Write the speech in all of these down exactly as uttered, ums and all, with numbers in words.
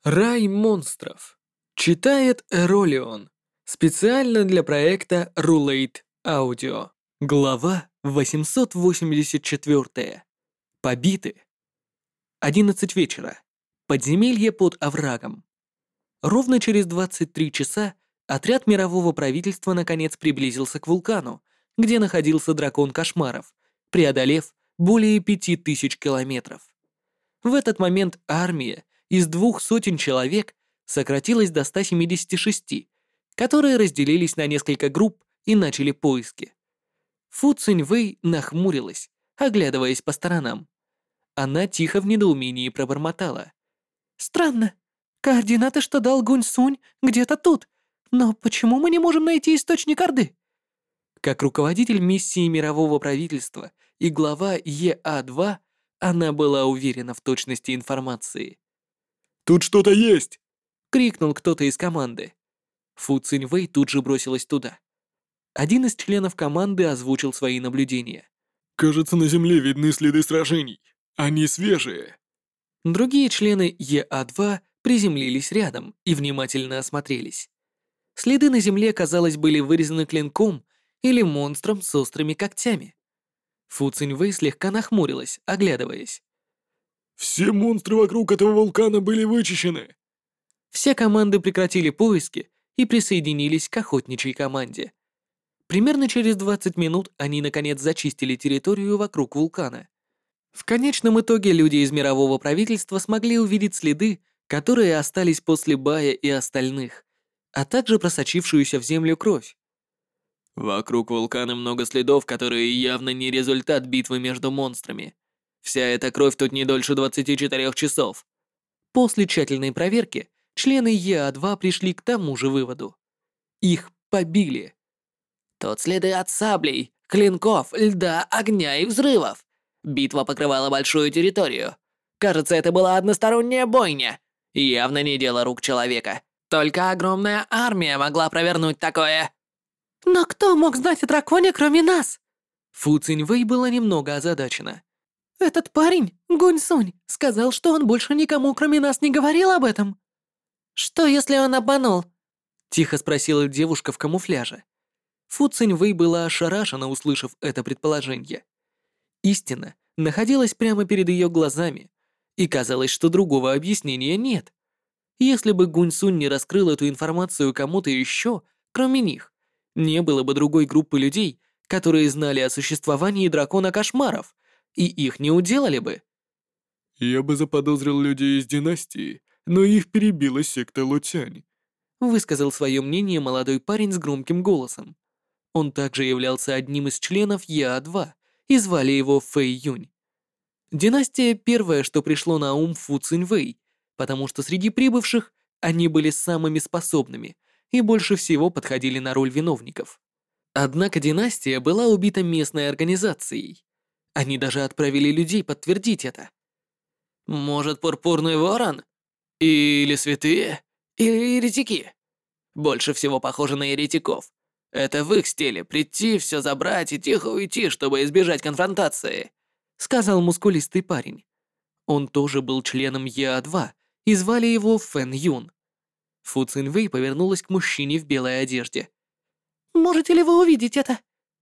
Рай монстров. Читает Эролион. Специально для проекта Rulate Audio. Глава восемьсот восемьдесят четыре. Побиты. Одиннадцать вечера. Подземелье под оврагом. Ровно через двадцать три часа отряд мирового правительства наконец приблизился к вулкану, где находился дракон кошмаров, преодолев более пяти тысяч километров. В этот момент армия из двух сотен человек сократилась до ста семидесяти шести, которые разделились на несколько групп и начали поиски. Фу Циньвэй нахмурилась, оглядываясь по сторонам. Она тихо в недоумении пробормотала. «Странно. Координаты, что дал Гунь Сунь, где-то тут. Но почему мы не можем найти источник Орды?» Как руководитель миссии мирового правительства и глава Е А два, она была уверена в точности информации. «Тут что-то есть!» — крикнул кто-то из команды. Фу Циньвэй тут же бросилась туда. Один из членов команды озвучил свои наблюдения. «Кажется, на земле видны следы сражений. Они свежие». Другие члены Е А два приземлились рядом и внимательно осмотрелись. Следы на земле, казалось, были вырезаны клинком или монстром с острыми когтями. Фу Циньвэй слегка нахмурилась, оглядываясь. «Все монстры вокруг этого вулкана были вычищены!» Все команды прекратили поиски и присоединились к охотничьей команде. Примерно через двадцать минут они наконец зачистили территорию вокруг вулкана. В конечном итоге люди из мирового правительства смогли увидеть следы, которые остались после Бая и остальных, а также просочившуюся в землю кровь. Вокруг вулкана много следов, которые явно не результат битвы между монстрами. Вся эта кровь тут не дольше двадцати четырёх часов. После тщательной проверки члены Е А два пришли к тому же выводу. Их побили. Тут следы от саблей, клинков, льда, огня и взрывов. Битва покрывала большую территорию. Кажется, это была односторонняя бойня. Явно не дело рук человека. Только огромная армия могла провернуть такое. «Но кто мог знать о драконе, кроме нас?» Фу Циньвэй была немного озадачена. «Этот парень, Гунь Сунь, сказал, что он больше никому, кроме нас, не говорил об этом». «Что, если он обманул?» Тихо спросила девушка в камуфляже. Фу Циньвэй была ошарашена, услышав это предположение. Истина находилась прямо перед ее глазами, и казалось, что другого объяснения нет. Если бы Гунь Сунь не раскрыл эту информацию кому-то еще, кроме них, не было бы другой группы людей, которые знали о существовании дракона кошмаров, и их не уделали бы. «Я бы заподозрил людей из династии, но их перебила секта Лотянь», высказал свое мнение молодой парень с громким голосом. Он также являлся одним из членов Е А два, и звали его Фэй Юнь. Династия — первое, что пришло на ум Фу Циньвэй, потому что среди прибывших они были самыми способными и больше всего подходили на роль виновников. Однако династия была убита местной организацией. Они даже отправили людей подтвердить это. Может, Пурпурный Ворон? Или Святые? Или Еретики? Больше всего похоже на еретиков. Это в их стиле — прийти, все забрать и тихо уйти, чтобы избежать конфронтации», — сказал мускулистый парень. Он тоже был членом Е А два, и звали его Фэн Юн. Фу Циньвэй повернулась к мужчине в белой одежде. «Можете ли вы увидеть это?»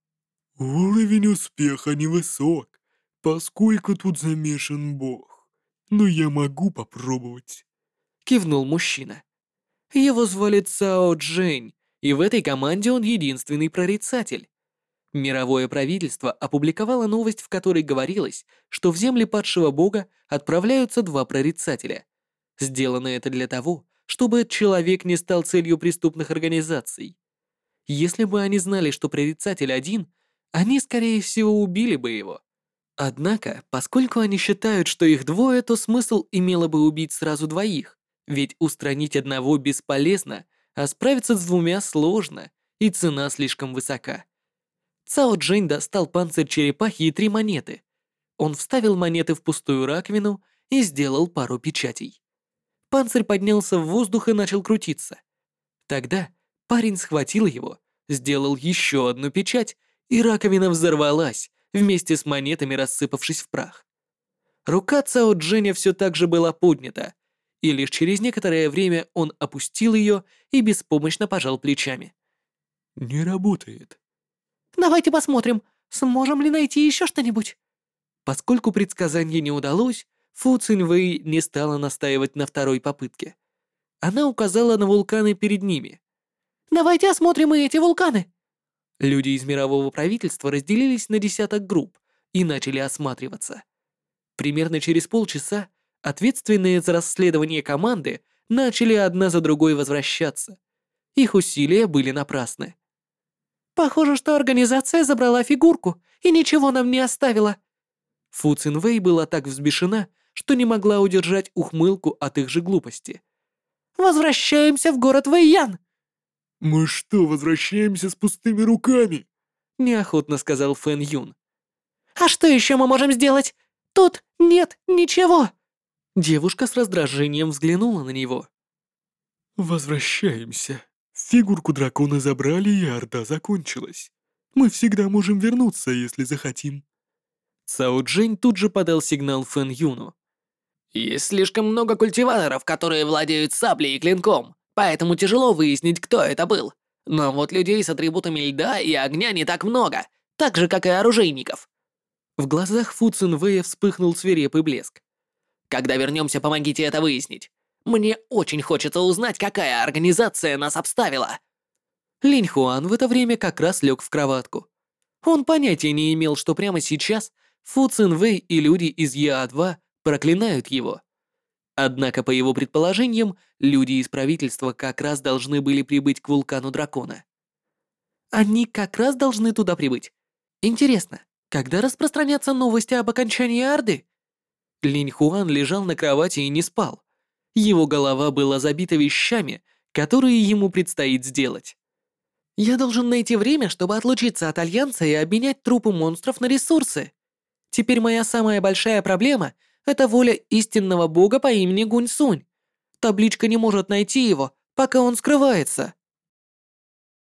«Уровень успеха невысок, поскольку тут замешан бог. Но я могу попробовать». Кивнул мужчина. Его звали Цао Джень, и в этой команде он единственный прорицатель. Мировое правительство опубликовало новость, в которой говорилось, что в земли падшего бога отправляются два прорицателя. Сделано это для того, чтобы человек не стал целью преступных организаций. Если бы они знали, что прорицатель один, они, скорее всего, убили бы его. Однако, поскольку они считают, что их двое, то смысл имело бы убить сразу двоих, ведь устранить одного бесполезно, а справиться с двумя сложно, и цена слишком высока. Цао Джень достал панцирь черепахи и три монеты. Он вставил монеты в пустую раковину и сделал пару печатей. Панцирь поднялся в воздух и начал крутиться. Тогда парень схватил его, сделал еще одну печать, и раковина взорвалась, вместе с монетами рассыпавшись в прах. Рука Цао Дженя все так же была поднята, и лишь через некоторое время он опустил ее и беспомощно пожал плечами. «Не работает». «Давайте посмотрим, сможем ли найти еще что-нибудь». Поскольку предсказание не удалось, Фу Циньвэй не стала настаивать на второй попытке. Она указала на вулканы перед ними. «Давайте осмотрим и эти вулканы». Люди из мирового правительства разделились на десяток групп и начали осматриваться. Примерно через полчаса ответственные за расследование команды начали одна за другой возвращаться. Их усилия были напрасны. «Похоже, что организация забрала фигурку и ничего нам не оставила». Фу Цинвэй была так взбешена, что не могла удержать ухмылку от их же глупости. «Возвращаемся в город Вэйян!» «Мы что, возвращаемся с пустыми руками?» Неохотно сказал Фэн Юн. «А что еще мы можем сделать? Тут нет ничего!» Девушка с раздражением взглянула на него. «Возвращаемся. Фигурку дракона забрали, и орда закончилась. Мы всегда можем вернуться, если захотим». Цао Джень тут же подал сигнал Фэн Юну. Есть слишком много культиваторов, которые владеют саблей и клинком, поэтому тяжело выяснить, кто это был. Но вот людей с атрибутами льда и огня не так много, так же, как и оружейников. В глазах Фу Цинвэя вспыхнул свирепый блеск. Когда вернемся, помогите это выяснить. Мне очень хочется узнать, какая организация нас обставила. Линь Хуан в это время как раз лег в кроватку. Он понятия не имел, что прямо сейчас Фу Цинвэй и люди из Е А два проклинают его. Однако, по его предположениям, люди из правительства как раз должны были прибыть к вулкану дракона. Они как раз должны туда прибыть. Интересно, когда распространятся новости об окончании Орды? Линь Хуан лежал на кровати и не спал. Его голова была забита вещами, которые ему предстоит сделать. Я должен найти время, чтобы отлучиться от Альянса и обменять трупы монстров на ресурсы. Теперь моя самая большая проблема — это воля истинного бога по имени Гунь-Сунь. Табличка не может найти его, пока он скрывается.